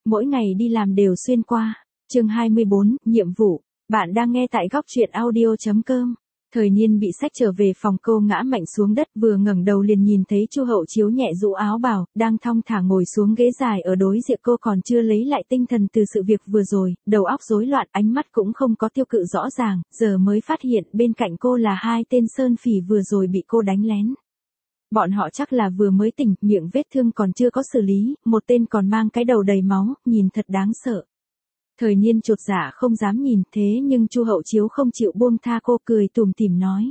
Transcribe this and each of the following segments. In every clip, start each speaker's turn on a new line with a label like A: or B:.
A: mỗi ngày đi làm đều xuyên qua. Chương 24, nhiệm vụ. Bạn đang nghe tại góc truyện audio.com. Thời Niên bị xách trở về phòng, cô ngã mạnh xuống đất, vừa ngẩng đầu liền nhìn thấy Chu Hậu Chiếu nhẹ rũ áo bào, đang thong thả ngồi xuống ghế dài ở đối diện cô, còn chưa lấy lại tinh thần từ sự việc vừa rồi, đầu óc rối loạn, ánh mắt cũng không có tiêu cự rõ ràng, giờ mới phát hiện bên cạnh cô là hai tên sơn phỉ vừa rồi bị cô đánh lén. Bọn họ chắc là vừa mới tỉnh, miệng vết thương còn chưa có xử lý, một tên còn mang cái đầu đầy máu, nhìn thật đáng sợ. Thời Niên chột dạ không dám nhìn, thế nhưng Chu Hậu Chiếu không chịu buông tha cô, cười tủm tỉm nói.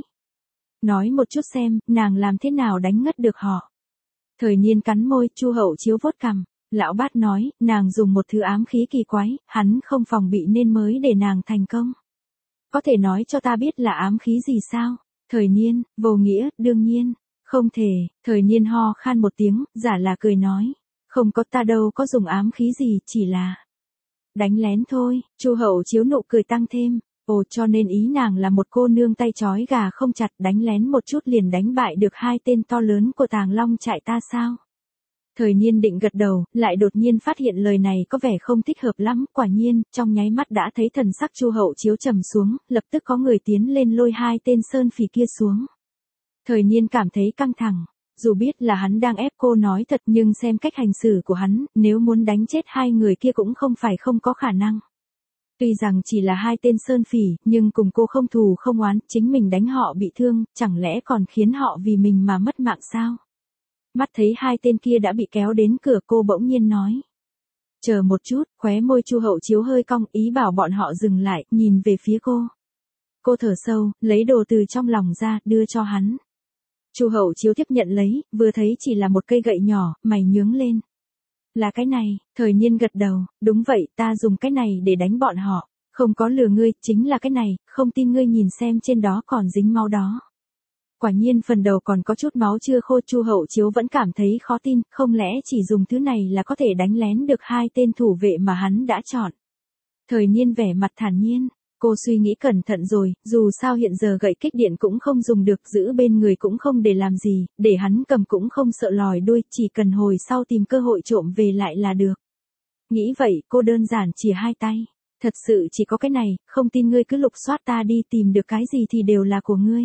A: Nói một chút xem, nàng làm thế nào đánh ngất được họ. Thời Niên cắn môi, Chu Hậu Chiếu vuốt cằm. Lão Bát nói, nàng dùng một thứ ám khí kỳ quái, hắn không phòng bị nên mới để nàng thành công. Có thể nói cho ta biết là ám khí gì sao? Thời Niên, vô nghĩa, đương nhiên. Không thể. Thời Niên ho khan một tiếng, giả là cười nói. Không có, ta đâu có dùng ám khí gì, chỉ là đánh lén thôi. Chu Hậu Chiếu nụ cười tăng thêm. Ồ, cho nên ý nàng là một cô nương tay trói gà không chặt, đánh lén một chút liền đánh bại được hai tên to lớn của Tàng Long trại ta sao? Thời Niên định gật đầu, lại đột nhiên phát hiện lời này có vẻ không thích hợp lắm, quả nhiên, trong nháy mắt đã thấy thần sắc Chu Hậu Chiếu trầm xuống, lập tức có người tiến lên lôi hai tên sơn phỉ kia xuống. Thời Niên cảm thấy căng thẳng, dù biết là hắn đang ép cô nói thật nhưng xem cách hành xử của hắn, nếu muốn đánh chết hai người kia cũng không phải không có khả năng. Tuy rằng chỉ là hai tên sơn phỉ, nhưng cùng cô không thù không oán, chính mình đánh họ bị thương, chẳng lẽ còn khiến họ vì mình mà mất mạng sao? Mắt thấy hai tên kia đã bị kéo đến cửa, cô bỗng nhiên nói. Chờ một chút, khóe môi Chu Hậu Chiếu hơi cong, ý bảo bọn họ dừng lại, nhìn về phía cô. Cô thở sâu, lấy đồ từ trong lòng ra, đưa cho hắn. Chu Hậu Chiếu tiếp nhận lấy, vừa thấy chỉ là một cây gậy nhỏ, mày nhướng lên. Là cái này. Thời Niên gật đầu, đúng vậy, ta dùng cái này để đánh bọn họ. Không có lừa ngươi, chính là cái này, không tin ngươi nhìn xem trên đó còn dính máu đó. Quả nhiên phần đầu còn có chút máu chưa khô. Chu Hậu Chiếu vẫn cảm thấy khó tin, không lẽ chỉ dùng thứ này là có thể đánh lén được hai tên thủ vệ mà hắn đã chọn. Thời Niên vẻ mặt thản nhiên. Cô suy nghĩ cẩn thận rồi, dù sao hiện giờ gậy kích điện cũng không dùng được, giữ bên người cũng không để làm gì, để hắn cầm cũng không sợ lòi đuôi, chỉ cần hồi sau tìm cơ hội trộm về lại là được. Nghĩ vậy, cô đơn giản chìa hai tay. Thật sự chỉ có cái này, không tin ngươi cứ lục soát ta đi, tìm được cái gì thì đều là của ngươi.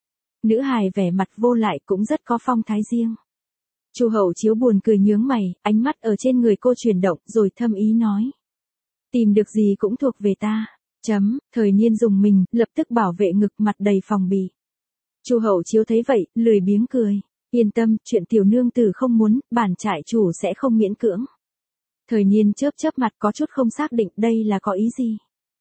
A: Nữ hài vẻ mặt vô lại, cũng rất có phong thái riêng. Chu Hậu Chiếu buồn cười nhướng mày, ánh mắt ở trên người cô chuyển động, rồi thâm ý nói. Tìm được gì cũng thuộc về ta. Thời Niên dùng mình, lập tức bảo vệ ngực, mặt đầy phòng bị. Chu Hậu Chiếu thấy vậy, lười biếng cười. Yên tâm, chuyện tiểu nương tử không muốn, bản trại chủ sẽ không miễn cưỡng. Thời Niên chớp chớp mặt, có chút không xác định đây là có ý gì.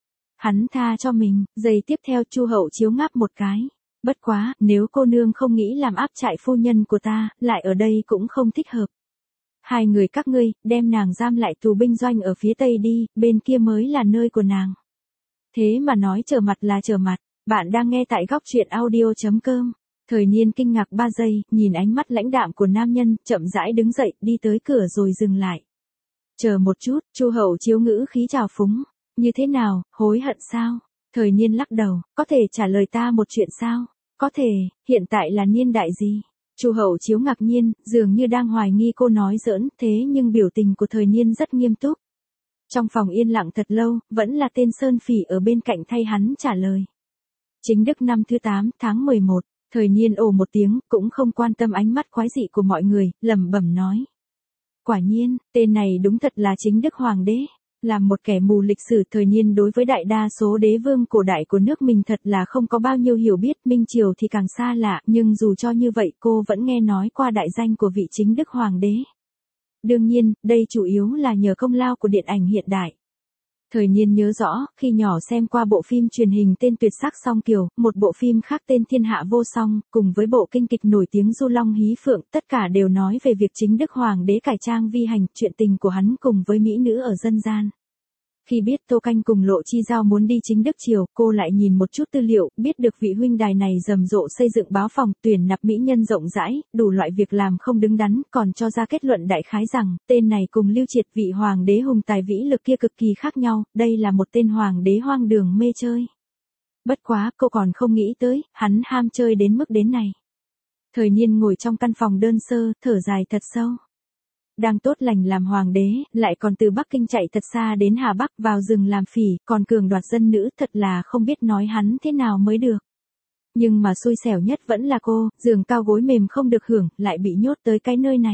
A: Hắn tha cho mình. Giây tiếp theo Chu Hậu Chiếu ngáp một cái. Bất quá, nếu cô nương không nghĩ làm áp trại phu nhân của ta, lại ở đây cũng không thích hợp. Hai người các ngươi, đem nàng giam lại tù binh doanh ở phía tây đi, bên kia mới là nơi của nàng. Thế mà nói trở mặt là trở mặt. Bạn đang nghe tại góc truyện audio.com. Thời Niên kinh ngạc 3 giây, nhìn ánh mắt lãnh đạm của nam nhân, chậm rãi đứng dậy, đi tới cửa rồi dừng lại. Chờ một chút, Chu Hậu Chiếu ngữ khí trào phúng. Như thế nào, hối hận sao? Thời Niên lắc đầu, có thể trả lời ta một chuyện sao? Có thể, hiện tại là niên đại gì? Chu Hậu Chiếu ngạc nhiên, dường như đang hoài nghi cô nói giỡn, thế nhưng biểu tình của Thời Niên rất nghiêm túc. Trong phòng yên lặng thật lâu, vẫn là tên sơn phỉ ở bên cạnh thay hắn trả lời. Chính Đức năm thứ 8 tháng 11, Thời Niên ồ một tiếng, cũng không quan tâm ánh mắt quái dị của mọi người, lẩm bẩm nói. Quả nhiên, tên này đúng thật là Chính Đức Hoàng đế. Làm một kẻ mù lịch sử, Thời Niên đối với đại đa số đế vương cổ đại của nước mình thật là không có bao nhiêu hiểu biết, Minh Triều thì càng xa lạ, nhưng dù cho như vậy cô vẫn nghe nói qua đại danh của vị Chính Đức Hoàng đế. Đương nhiên, đây chủ yếu là nhờ công lao của điện ảnh hiện đại. Thời Niên nhớ rõ, khi nhỏ xem qua bộ phim truyền hình tên Tuyệt sắc song kiều, một bộ phim khác tên Thiên hạ vô song, cùng với bộ kinh kịch nổi tiếng Du Long Hí Phượng, tất cả đều nói về việc Chính Đức Hoàng đế cải trang vi hành, chuyện tình của hắn cùng với mỹ nữ ở dân gian. Khi biết Tô Canh cùng Lộ Chi Giao muốn đi Chính Đức triều, cô lại nhìn một chút tư liệu, biết được vị huynh đài này rầm rộ xây dựng báo phòng, tuyển nạp mỹ nhân rộng rãi, đủ loại việc làm không đứng đắn, còn cho ra kết luận đại khái rằng, tên này cùng Lưu Triệt vị hoàng đế hùng tài vĩ lực kia cực kỳ khác nhau, đây là một tên hoàng đế hoang đường mê chơi. Bất quá, cô còn không nghĩ tới, hắn ham chơi đến mức đến này. Thời Niên ngồi trong căn phòng đơn sơ, thở dài thật sâu. Đang tốt lành làm hoàng đế, lại còn từ Bắc Kinh chạy thật xa đến Hà Bắc vào rừng làm phỉ, còn cường đoạt dân nữ, thật là không biết nói hắn thế nào mới được. Nhưng mà xui xẻo nhất vẫn là cô, giường cao gối mềm không được hưởng, lại bị nhốt tới cái nơi này.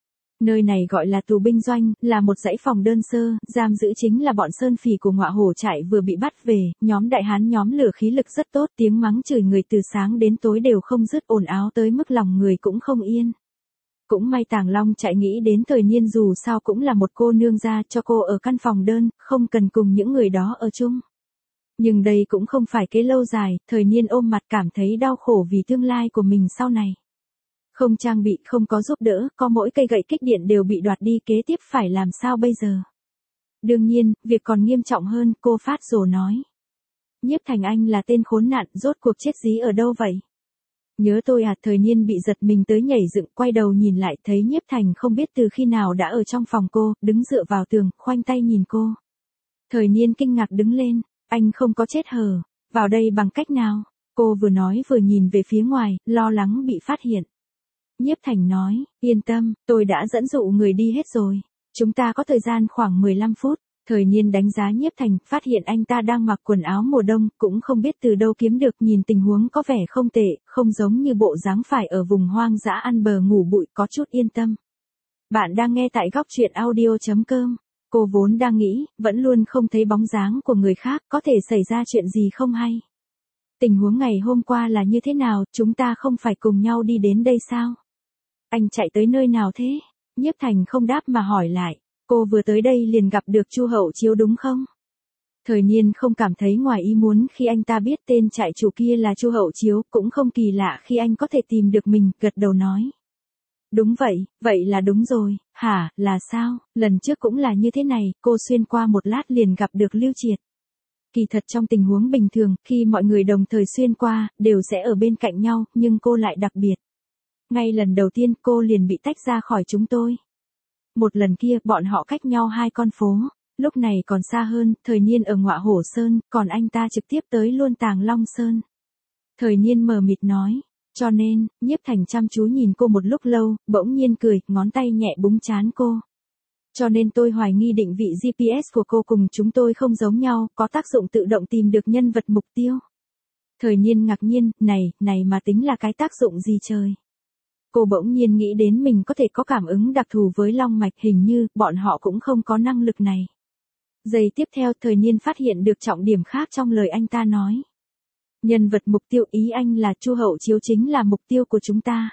A: Nơi này gọi là tù binh doanh, là một dãy phòng đơn sơ, giam giữ chính là bọn sơn phỉ của Ngọa Hổ trại vừa bị bắt về, nhóm đại hán nhóm lửa khí lực rất tốt, tiếng mắng chửi người từ sáng đến tối đều không dứt, ồn ào tới mức lòng người cũng không yên. Cũng may Tàng Long chạy nghĩ đến Thời Niên dù sao cũng là một cô nương ra cho cô ở căn phòng đơn, không cần cùng những người đó ở chung. Nhưng đây cũng không phải kế lâu dài, Thời Niên ôm mặt cảm thấy đau khổ vì tương lai của mình sau này. Không trang bị, không có giúp đỡ, có mỗi cây gậy kích điện đều bị đoạt đi, kế tiếp phải làm sao bây giờ? Đương nhiên, việc còn nghiêm trọng hơn, cô phát rồ nói. Nhiếp Thành anh là tên khốn nạn, rốt cuộc chết dí ở đâu vậy? Nhớ tôi à? Thời Niên bị giật mình tới nhảy dựng, quay đầu nhìn lại, thấy Nhiếp Thành không biết từ khi nào đã ở trong phòng cô, đứng dựa vào tường, khoanh tay nhìn cô. Thời Niên kinh ngạc đứng lên, anh không có chết hờ, vào đây bằng cách nào? Cô vừa nói vừa nhìn về phía ngoài, lo lắng bị phát hiện. Nhiếp Thành nói, yên tâm, tôi đã dẫn dụ người đi hết rồi. Chúng ta có thời gian khoảng 15 phút. Thời Niên đánh giá Nhiếp Thành, phát hiện anh ta đang mặc quần áo mùa đông, cũng không biết từ đâu kiếm được, nhìn tình huống có vẻ không tệ, không giống như bộ dáng phải ở vùng hoang dã ăn bờ ngủ bụi, có chút yên tâm. Bạn đang nghe tại góc truyện audio.com. Cô vốn đang nghĩ, vẫn luôn không thấy bóng dáng của người khác, có thể xảy ra chuyện gì không hay. Tình huống ngày hôm qua là như thế nào, chúng ta không phải cùng nhau đi đến đây sao? Anh chạy tới nơi nào thế? Nhiếp Thành không đáp mà hỏi lại. Cô vừa tới đây liền gặp được Chu Hậu Chiếu đúng không? Thời Niên không cảm thấy ngoài ý muốn khi anh ta biết tên trại chủ kia là Chu Hậu Chiếu, cũng không kỳ lạ khi anh có thể tìm được mình, gật đầu nói. Đúng vậy, vậy là đúng rồi. Hả, là sao? Lần trước cũng là như thế này, cô xuyên qua một lát liền gặp được Lưu Triệt. Kỳ thật trong tình huống bình thường, khi mọi người đồng thời xuyên qua, đều sẽ ở bên cạnh nhau, nhưng cô lại đặc biệt. Ngay lần đầu tiên cô liền bị tách ra khỏi chúng tôi. Một lần kia, bọn họ cách nhau 2 con phố. Lúc này còn xa hơn, Thời Niên ở Ngọa Hổ Sơn, còn anh ta trực tiếp tới luôn Tàng Long Sơn. Thời Niên mờ mịt nói. Cho nên, Nhiếp Thành chăm chú nhìn cô một lúc lâu, bỗng nhiên cười, ngón tay nhẹ búng trán cô. Cho nên tôi hoài nghi định vị GPS của cô cùng chúng tôi không giống nhau, có tác dụng tự động tìm được nhân vật mục tiêu. Thời Niên ngạc nhiên, này mà tính là cái tác dụng gì trời? Cô bỗng nhiên nghĩ đến mình có thể có cảm ứng đặc thù với long mạch, hình như bọn họ cũng không có năng lực này. Giây tiếp theo Thời Niên phát hiện được trọng điểm khác trong lời anh ta nói. Nhân vật mục tiêu, ý anh là Chu Hậu Chiếu chính là mục tiêu của chúng ta.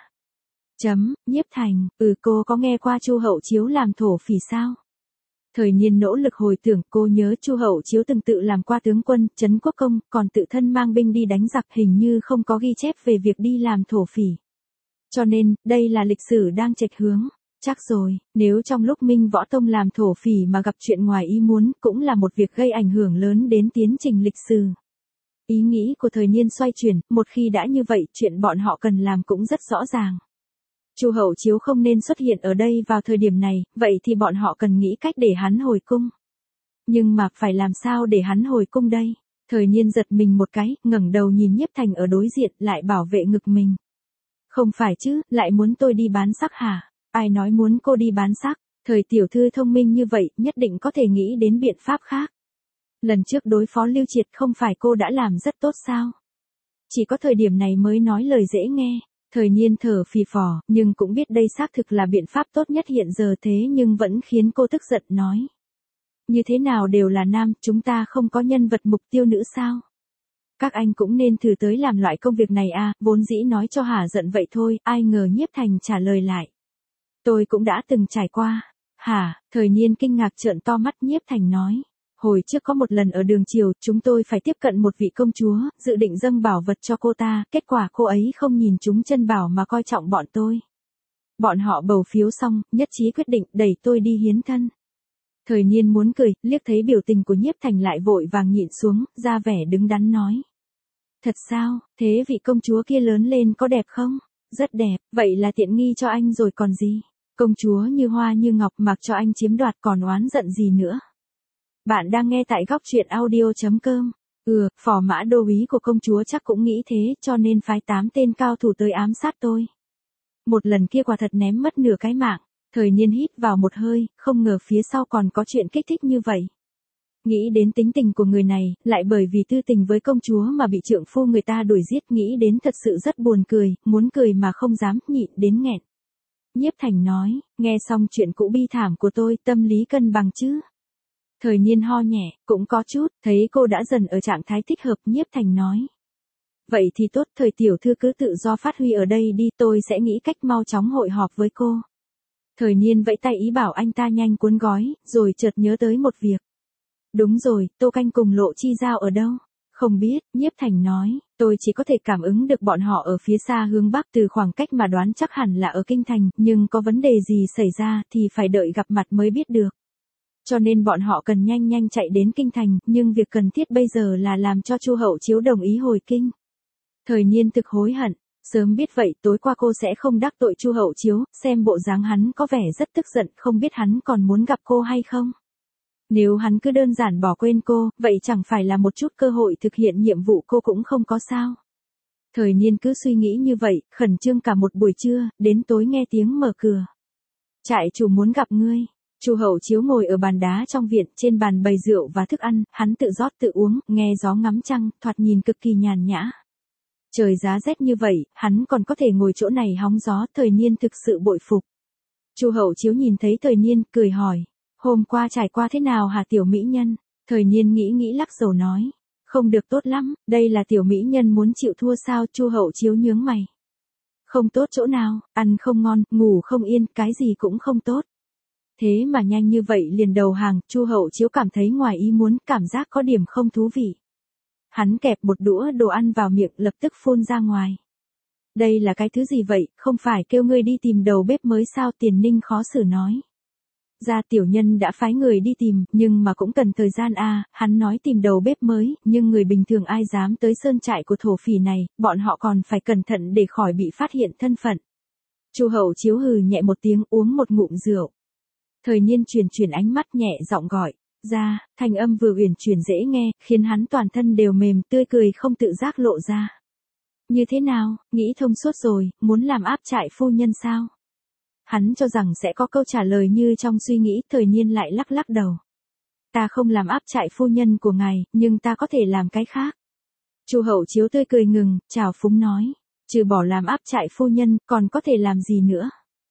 A: Nhiếp Thành, cô có nghe qua Chu Hậu Chiếu làm thổ phỉ sao? Thời Niên nỗ lực hồi tưởng, cô nhớ Chu Hậu Chiếu từng tự làm qua tướng quân, trấn quốc công, còn tự thân mang binh đi đánh giặc, hình như không có ghi chép về việc đi làm thổ phỉ. Cho nên, đây là lịch sử đang chệch hướng. Chắc rồi, nếu trong lúc Minh Võ Tông làm thổ phỉ mà gặp chuyện ngoài ý muốn, cũng là một việc gây ảnh hưởng lớn đến tiến trình lịch sử. Ý nghĩ của Thời Niên xoay chuyển, một khi đã như vậy, chuyện bọn họ cần làm cũng rất rõ ràng. Chu Hậu Chiếu không nên xuất hiện ở đây vào thời điểm này, vậy thì bọn họ cần nghĩ cách để hắn hồi cung. Nhưng mà phải làm sao để hắn hồi cung đây? Thời Niên giật mình một cái, ngẩng đầu nhìn Nhiếp Thành ở đối diện, lại bảo vệ ngực mình. Không phải chứ, lại muốn tôi đi bán sắc hả? Ai nói muốn cô đi bán sắc? Thời tiểu thư thông minh như vậy, nhất định có thể nghĩ đến biện pháp khác. Lần trước đối phó Lưu Triệt không phải cô đã làm rất tốt sao? Chỉ có thời điểm này mới nói lời dễ nghe. Thời Niên thở phì phò, nhưng cũng biết đây xác thực là biện pháp tốt nhất hiện giờ, thế nhưng vẫn khiến cô tức giận nói. Như thế nào đều là nam, chúng ta không có nhân vật mục tiêu nữ sao? Các anh cũng nên thử tới làm loại công việc này à, vốn dĩ nói cho hả giận vậy thôi, ai ngờ Nhiếp Thành trả lời lại. Tôi cũng đã từng trải qua. Hả? Thời Niên kinh ngạc trợn to mắt. Nhiếp Thành nói. Hồi trước có một lần ở đường chiều, chúng tôi phải tiếp cận một vị công chúa, dự định dâng bảo vật cho cô ta, kết quả cô ấy không nhìn chúng chân bảo mà coi trọng bọn tôi. Bọn họ bầu phiếu xong, nhất trí quyết định đẩy tôi đi hiến thân. Thời Niên muốn cười, liếc thấy biểu tình của Nhiếp Thành lại vội vàng nhịn xuống, ra vẻ đứng đắn nói. Thật sao, thế vị công chúa kia lớn lên có đẹp không? Rất đẹp, vậy là tiện nghi cho anh rồi còn gì? Công chúa như hoa như ngọc mặc cho anh chiếm đoạt còn oán giận gì nữa? Bạn đang nghe tại góc truyện audio.com. Phò mã đô úy của công chúa chắc cũng nghĩ thế, cho nên phái 8 tên cao thủ tới ám sát tôi. Một lần kia quả thật ném mất nửa cái mạng. Thời Niên hít vào một hơi, không ngờ phía sau còn có chuyện kích thích như vậy. Nghĩ đến tính tình của người này, lại bởi vì tư tình với công chúa mà bị trượng phu người ta đuổi giết, nghĩ đến thật sự rất buồn cười, muốn cười mà không dám, nhịn đến nghẹn. Nhiếp Thành nói, nghe xong chuyện cũ bi thảm của tôi, tâm lý cân bằng chứ? Thời Niên ho nhẹ, cũng có chút, thấy cô đã dần ở trạng thái thích hợp, Nhiếp Thành nói. Vậy thì tốt, Thời tiểu thư cứ tự do phát huy ở đây đi, tôi sẽ nghĩ cách mau chóng hội họp với cô. Thời Niên vẫy tay ý bảo anh ta nhanh cuốn gói, rồi chợt nhớ tới một việc. Đúng rồi, Tô Canh cùng Lộ Chi Giao ở đâu? Không biết, Nhiếp Thành nói, tôi chỉ có thể cảm ứng được bọn họ ở phía xa hướng bắc, từ khoảng cách mà đoán chắc hẳn là ở kinh thành, nhưng có vấn đề gì xảy ra thì phải đợi gặp mặt mới biết được. Cho nên bọn họ cần nhanh nhanh chạy đến kinh thành, nhưng việc cần thiết bây giờ là làm cho Chu Hậu Chiếu đồng ý hồi kinh. Thời Niên thực hối hận, sớm biết vậy tối qua cô sẽ không đắc tội Chu Hậu Chiếu, xem bộ dáng hắn có vẻ rất tức giận, không biết hắn còn muốn gặp cô hay không. Nếu hắn cứ đơn giản bỏ quên cô, vậy chẳng phải là một chút cơ hội thực hiện nhiệm vụ cô cũng không có sao. Thời Niên cứ suy nghĩ như vậy, khẩn trương cả một buổi trưa, đến tối nghe tiếng mở cửa. Trại chủ muốn gặp ngươi. Chu Hậu Chiếu ngồi ở bàn đá trong viện, trên bàn bày rượu và thức ăn, hắn tự rót tự uống, nghe gió ngắm trăng, thoạt nhìn cực kỳ nhàn nhã. Trời giá rét như vậy, hắn còn có thể ngồi chỗ này hóng gió, Thời Niên thực sự bội phục. Chu Hậu Chiếu nhìn thấy Thời Niên, cười hỏi, hôm qua trải qua thế nào hả tiểu mỹ nhân? Thời Niên nghĩ lắc đầu nói, không được tốt lắm, đây là tiểu mỹ nhân muốn chịu thua sao? Chu Hậu Chiếu nhướng mày. Không tốt chỗ nào, ăn không ngon, ngủ không yên, cái gì cũng không tốt. Thế mà nhanh như vậy liền đầu hàng, Chu Hậu Chiếu cảm thấy ngoài ý muốn, cảm giác có điểm không thú vị. Hắn kẹp một đũa đồ ăn vào miệng, lập tức phun ra ngoài. Đây là cái thứ gì vậy, không phải kêu ngươi đi tìm đầu bếp mới sao? Tiền Ninh khó xử nói. Gia tiểu nhân đã phái người đi tìm, nhưng mà cũng cần thời gian à, hắn nói tìm đầu bếp mới, nhưng người bình thường ai dám tới sơn trại của thổ phỉ này, bọn họ còn phải cẩn thận để khỏi bị phát hiện thân phận. Chu Hậu Chiếu hừ nhẹ một tiếng, uống một ngụm rượu. Thời Niên chuyển ánh mắt, nhẹ giọng gọi, ra, thanh âm vừa uyển chuyển dễ nghe, khiến hắn toàn thân đều mềm, tươi cười không tự giác lộ ra. Như thế nào, nghĩ thông suốt rồi, muốn làm áp trại phu nhân sao? Hắn cho rằng sẽ có câu trả lời như trong suy nghĩ, Thời Niên lại lắc đầu. Ta không làm áp trại phu nhân của ngài, nhưng ta có thể làm cái khác. Chu Hậu Chiếu tươi cười ngừng, chào phúng nói, trừ bỏ làm áp trại phu nhân, còn có thể làm gì nữa?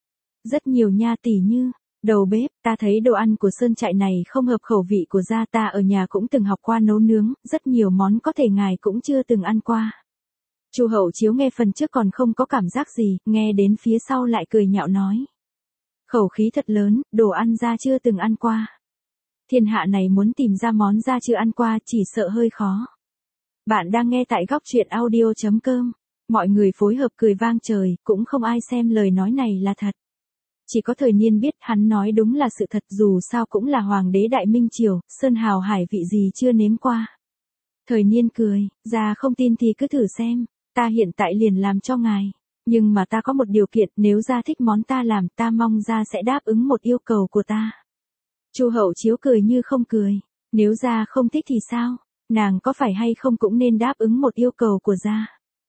A: Rất nhiều nha, tỉ như đầu bếp, ta thấy đồ ăn của sơn trại này không hợp khẩu vị của gia, ta ở nhà cũng từng học qua nấu nướng, rất nhiều món có thể ngài cũng chưa từng ăn qua. Chu Hậu Chiếu nghe phần trước còn không có cảm giác gì, nghe đến phía sau lại cười nhạo nói. Khẩu khí thật lớn, đồ ăn gia chưa từng ăn qua. Thiên hạ này muốn tìm ra món gia chưa ăn qua chỉ sợ hơi khó. Bạn đang nghe tại góc truyện audio.com. Mọi người phối hợp cười vang trời, cũng không ai xem lời nói này là thật. Chỉ có Thời Niên biết hắn nói đúng là sự thật, dù sao cũng là hoàng đế Đại Minh Triều, sơn hào hải vị gì chưa nếm qua. Thời Niên cười, gia không tin thì cứ thử xem, ta hiện tại liền làm cho ngài. Nhưng mà ta có một điều kiện, nếu gia thích món ta làm, ta mong gia sẽ đáp ứng một yêu cầu của ta. Chu Hậu Chiếu cười như không cười, nếu gia không thích thì sao, nàng có phải hay không cũng nên đáp ứng một yêu cầu của gia.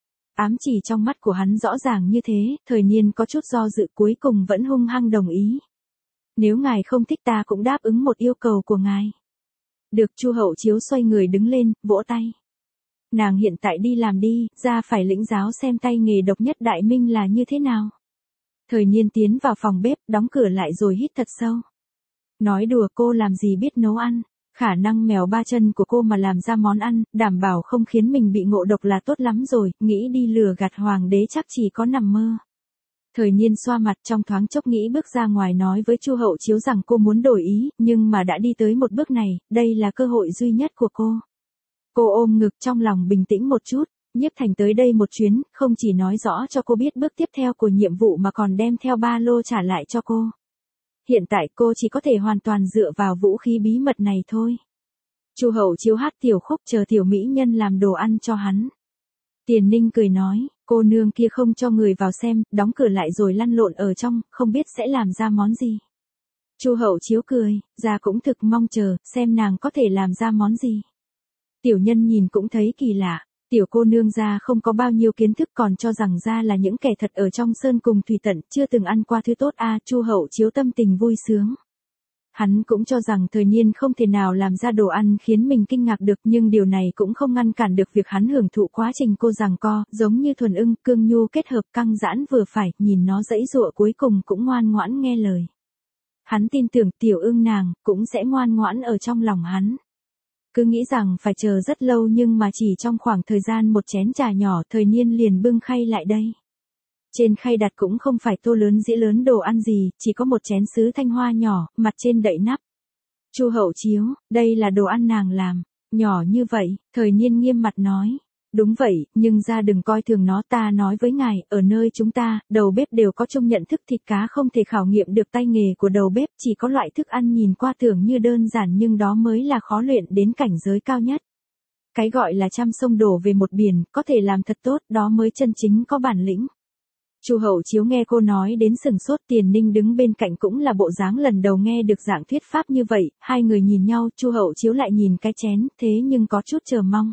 A: Ám chỉ trong mắt của hắn rõ ràng như thế, Thời Niên có chút do dự, cuối cùng vẫn hung hăng đồng ý. Nếu ngài không thích ta cũng đáp ứng một yêu cầu của ngài. Được. Chu Hậu Chiếu xoay người đứng lên, vỗ tay. Nàng hiện tại đi làm đi, ra phải lĩnh giáo xem tay nghề độc nhất Đại Minh là như thế nào. Thời Niên tiến vào phòng bếp, đóng cửa lại rồi hít thật sâu. Nói đùa, cô làm gì biết nấu ăn, khả năng mèo ba chân của cô mà làm ra món ăn, đảm bảo không khiến mình bị ngộ độc là tốt lắm rồi, nghĩ đi lừa gạt hoàng đế chắc chỉ có nằm mơ. Thời Niên xoa mặt, trong thoáng chốc nghĩ bước ra ngoài nói với Chu Hậu Chiếu rằng cô muốn đổi ý, nhưng mà đã đi tới một bước này, đây là cơ hội duy nhất của cô. Cô ôm ngực, trong lòng bình tĩnh một chút, Nhiếp Thành tới đây một chuyến, không chỉ nói rõ cho cô biết bước tiếp theo của nhiệm vụ mà còn đem theo ba lô trả lại cho cô. Hiện tại cô chỉ có thể hoàn toàn dựa vào vũ khí bí mật này thôi. Chu Hậu Chiếu hát tiểu khúc chờ tiểu mỹ nhân làm đồ ăn cho hắn. Tiền Ninh cười nói, cô nương kia không cho người vào xem, đóng cửa lại rồi lăn lộn ở trong, không biết sẽ làm ra món gì. Chu Hậu Chiếu cười, gia cũng thực mong chờ, xem nàng có thể làm ra món gì. Tiểu nhân nhìn cũng thấy kỳ lạ, Tiểu cô nương gia không có bao nhiêu kiến thức còn cho rằng gia là những kẻ thật ở trong sơn cùng thủy tận, chưa từng ăn qua thứ tốt a. Chu Hậu Chiếu tâm tình vui sướng. Hắn cũng cho rằng Thời Niên không thể nào làm ra đồ ăn khiến mình kinh ngạc được, nhưng điều này cũng không ngăn cản được việc hắn hưởng thụ quá trình cô giằng co, giống như thuần ưng, cương nhu kết hợp căng giãn vừa phải, nhìn nó giãy giụa cuối cùng cũng ngoan ngoãn nghe lời. Hắn tin tưởng tiểu ưng nàng cũng sẽ ngoan ngoãn ở trong lòng hắn. Cứ nghĩ rằng phải chờ rất lâu nhưng mà chỉ trong khoảng thời gian một chén trà nhỏ Thời Niên liền bưng khay lại đây. Trên khay đặt cũng không phải tô lớn dĩa lớn đồ ăn gì, chỉ có một chén sứ thanh hoa nhỏ, mặt trên đậy nắp. Chu Hậu Chiếu, đây là đồ ăn nàng làm, nhỏ như vậy, Thời Niên nghiêm mặt nói. Đúng vậy, nhưng ra đừng coi thường nó, ta nói với ngài, ở nơi chúng ta, đầu bếp đều có chung nhận thức thịt cá không thể khảo nghiệm được tay nghề của đầu bếp, chỉ có loại thức ăn nhìn qua tưởng như đơn giản nhưng đó mới là khó luyện đến cảnh giới cao nhất. Cái gọi là trăm sông đổ về một biển, có thể làm thật tốt, đó mới chân chính có bản lĩnh. Chu Hậu Chiếu nghe cô nói đến sừng sốt, Tiền Ninh đứng bên cạnh cũng là bộ dáng lần đầu nghe được dạng thuyết pháp như vậy, hai người nhìn nhau, Chu Hậu Chiếu lại nhìn cái chén, thế nhưng có chút chờ mong.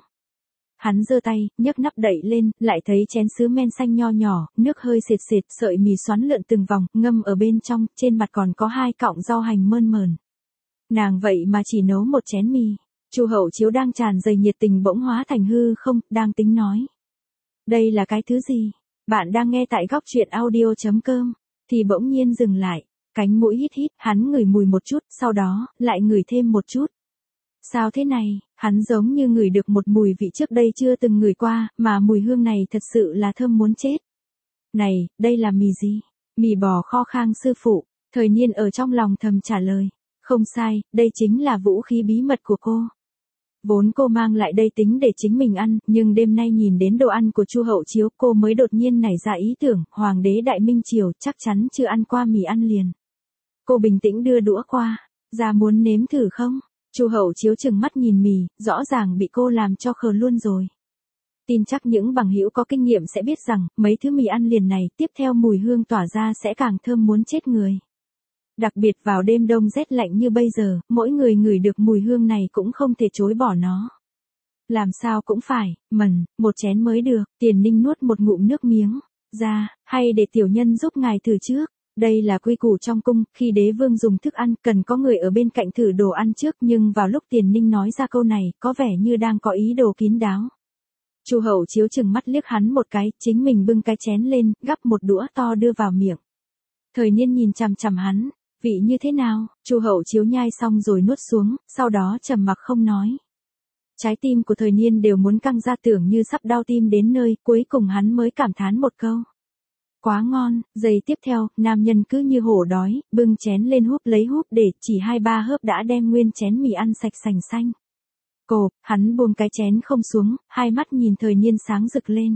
A: Hắn giơ tay, nhấc nắp đậy lên, lại thấy chén sứ men xanh nho nhỏ, nước hơi sệt sệt, sợi mì xoắn lượn từng vòng, ngâm ở bên trong, trên mặt còn có 2 cọng rau hành mơn mờn. Nàng vậy mà chỉ nấu một chén mì. Chu Hậu Chiếu đang tràn đầy nhiệt tình bỗng hóa thành hư không, đang tính nói. Đây là cái thứ gì? Bạn đang nghe tại góc truyện audio.com, thì bỗng nhiên dừng lại, cánh mũi hít hít, hắn ngửi mùi một chút, sau đó, lại ngửi thêm một chút. Sao thế này, hắn giống như ngửi được một mùi vị trước đây chưa từng ngửi qua, mà mùi hương này thật sự là thơm muốn chết. Này, đây là mì gì? Mì bò kho Khang sư phụ, Thời Niên ở trong lòng thầm trả lời. Không sai, đây chính là vũ khí bí mật của cô. Vốn cô mang lại đây tính để chính mình ăn, nhưng đêm nay nhìn đến đồ ăn của Chu Hậu Chiếu cô mới đột nhiên nảy ra ý tưởng, Hoàng đế Đại Minh Triều chắc chắn chưa ăn qua mì ăn liền. Cô bình tĩnh đưa đũa qua, ra muốn nếm thử không? Chu Hậu Chiếu chừng mắt nhìn mì, rõ ràng bị cô làm cho khờ luôn rồi. Tin chắc những bằng hữu có kinh nghiệm sẽ biết rằng, mấy thứ mì ăn liền này, tiếp theo mùi hương tỏa ra sẽ càng thơm muốn chết người. Đặc biệt vào đêm đông rét lạnh như bây giờ, mỗi người ngửi được mùi hương này cũng không thể chối bỏ nó. Làm sao cũng phải, một chén mới được, Tiền Ninh nuốt một ngụm nước miếng. Ra, hay để tiểu nhân giúp ngài thử trước. Đây là quy củ trong cung, khi đế vương dùng thức ăn, cần có người ở bên cạnh thử đồ ăn trước, nhưng vào lúc Tiền Ninh nói ra câu này, có vẻ như đang có ý đồ kín đáo. Chu Hậu Chiếu chừng mắt liếc hắn một cái, chính mình bưng cái chén lên, gắp một đũa to đưa vào miệng. Thời Niên nhìn chằm chằm hắn, vị như thế nào? Chu Hậu Chiếu nhai xong rồi nuốt xuống, sau đó trầm mặc không nói. Trái tim của Thời Niên đều muốn căng ra, tưởng như sắp đau tim đến nơi, cuối cùng hắn mới cảm thán một câu. Quá ngon. Giây tiếp theo, nam nhân cứ như hổ đói, bưng chén lên húp lấy húp để chỉ 2-3 hớp đã đem nguyên chén mì ăn sạch sành xanh. Hắn buông cái chén không xuống, hai mắt nhìn Thời Niên sáng rực lên.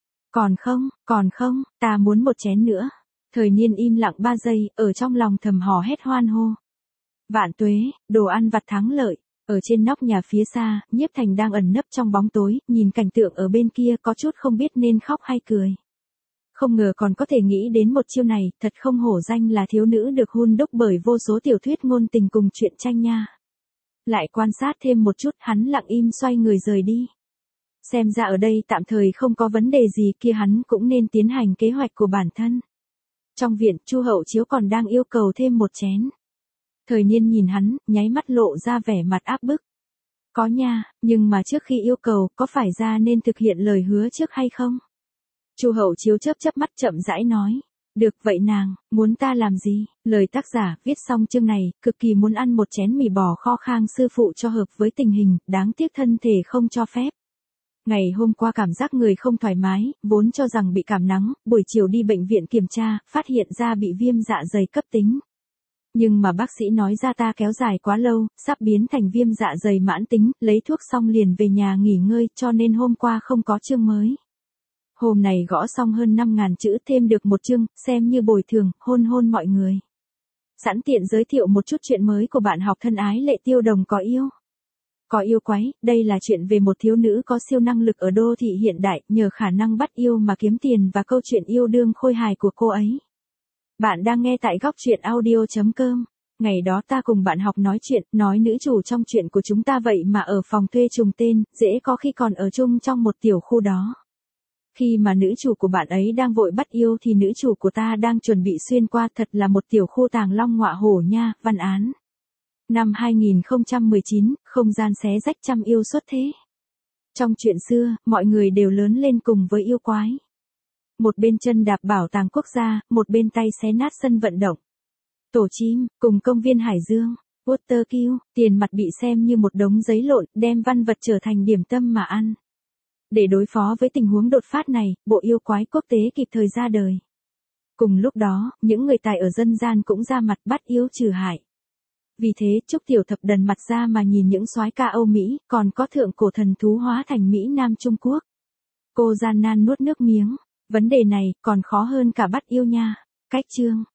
A: Còn không, ta muốn một chén nữa. Thời Niên im lặng 3 giây, ở trong lòng thầm hò hét hoan hô. Vạn tuế, đồ ăn vặt thắng lợi. Ở trên nóc nhà phía xa, Nhiếp Thành đang ẩn nấp trong bóng tối, nhìn cảnh tượng ở bên kia có chút không biết nên khóc hay cười. Không ngờ còn có thể nghĩ đến một chiêu này, thật không hổ danh là thiếu nữ được hun đúc bởi vô số tiểu thuyết ngôn tình cùng truyện tranh nha. Lại quan sát thêm một chút, hắn lặng im xoay người rời đi. Xem ra ở đây tạm thời không có vấn đề gì, kia hắn cũng nên tiến hành kế hoạch của bản thân. Trong viện, Chu Hậu Chiếu còn đang yêu cầu thêm một chén. Thời Niên nhìn hắn, nháy mắt lộ ra vẻ mặt áp bức. Có nha, nhưng mà trước khi yêu cầu, có phải ra nên thực hiện lời hứa trước hay không? Chu Hậu Chiếu chớp chớp mắt chậm rãi nói. Được vậy nàng, muốn ta làm gì? Lời tác giả, viết xong chương này, cực kỳ muốn ăn một chén mì bò kho Khang sư phụ cho hợp với tình hình, đáng tiếc thân thể không cho phép. Ngày hôm qua cảm giác người không thoải mái, vốn cho rằng bị cảm nắng, buổi chiều đi bệnh viện kiểm tra, phát hiện ra bị viêm dạ dày cấp tính. Nhưng mà bác sĩ nói ra ta kéo dài quá lâu, sắp biến thành viêm dạ dày mãn tính, lấy thuốc xong liền về nhà nghỉ ngơi, cho nên hôm qua không có chương mới. Hôm này gõ xong hơn 5.000 chữ, thêm được một chương, xem như bồi thường, hôn mọi người. Sẵn tiện giới thiệu một chút chuyện mới của bạn học thân ái Lệ Tiêu Đồng có yêu. Có yêu quái, đây là chuyện về một thiếu nữ có siêu năng lực ở đô thị hiện đại, nhờ khả năng bắt yêu mà kiếm tiền và câu chuyện yêu đương khôi hài của cô ấy. Bạn đang nghe tại góc truyện audio.com. Ngày đó ta cùng bạn học nói chuyện, nói nữ chủ trong chuyện của chúng ta vậy mà ở phòng thuê trùng tên, dễ có khi còn ở chung trong một tiểu khu đó. Khi mà nữ chủ của bạn ấy đang vội bắt yêu thì nữ chủ của ta đang chuẩn bị xuyên qua, thật là một tiểu khu tàng long ngọa hổ nha, văn án. Năm 2019, không gian xé rách trăm yêu xuất thế. Trong chuyện xưa, mọi người đều lớn lên cùng với yêu quái. Một bên chân đạp bảo tàng quốc gia, một bên tay xé nát sân vận động. Tổ chim, cùng công viên Hải Dương, Waterkill, tiền mặt bị xem như một đống giấy lộn, đem văn vật trở thành điểm tâm mà ăn. Để đối phó với tình huống đột phát này, bộ yêu quái quốc tế kịp thời ra đời. Cùng lúc đó, những người tài ở dân gian cũng ra mặt bắt yêu trừ hại. Vì thế, Trúc Tiểu Thập đần mặt ra mà nhìn những soái ca Âu Mỹ, còn có thượng cổ thần thú hóa thành Mỹ Nam Trung Quốc. Cô gian nan nuốt nước miếng, vấn đề này còn khó hơn cả bắt yêu nha. Cách chương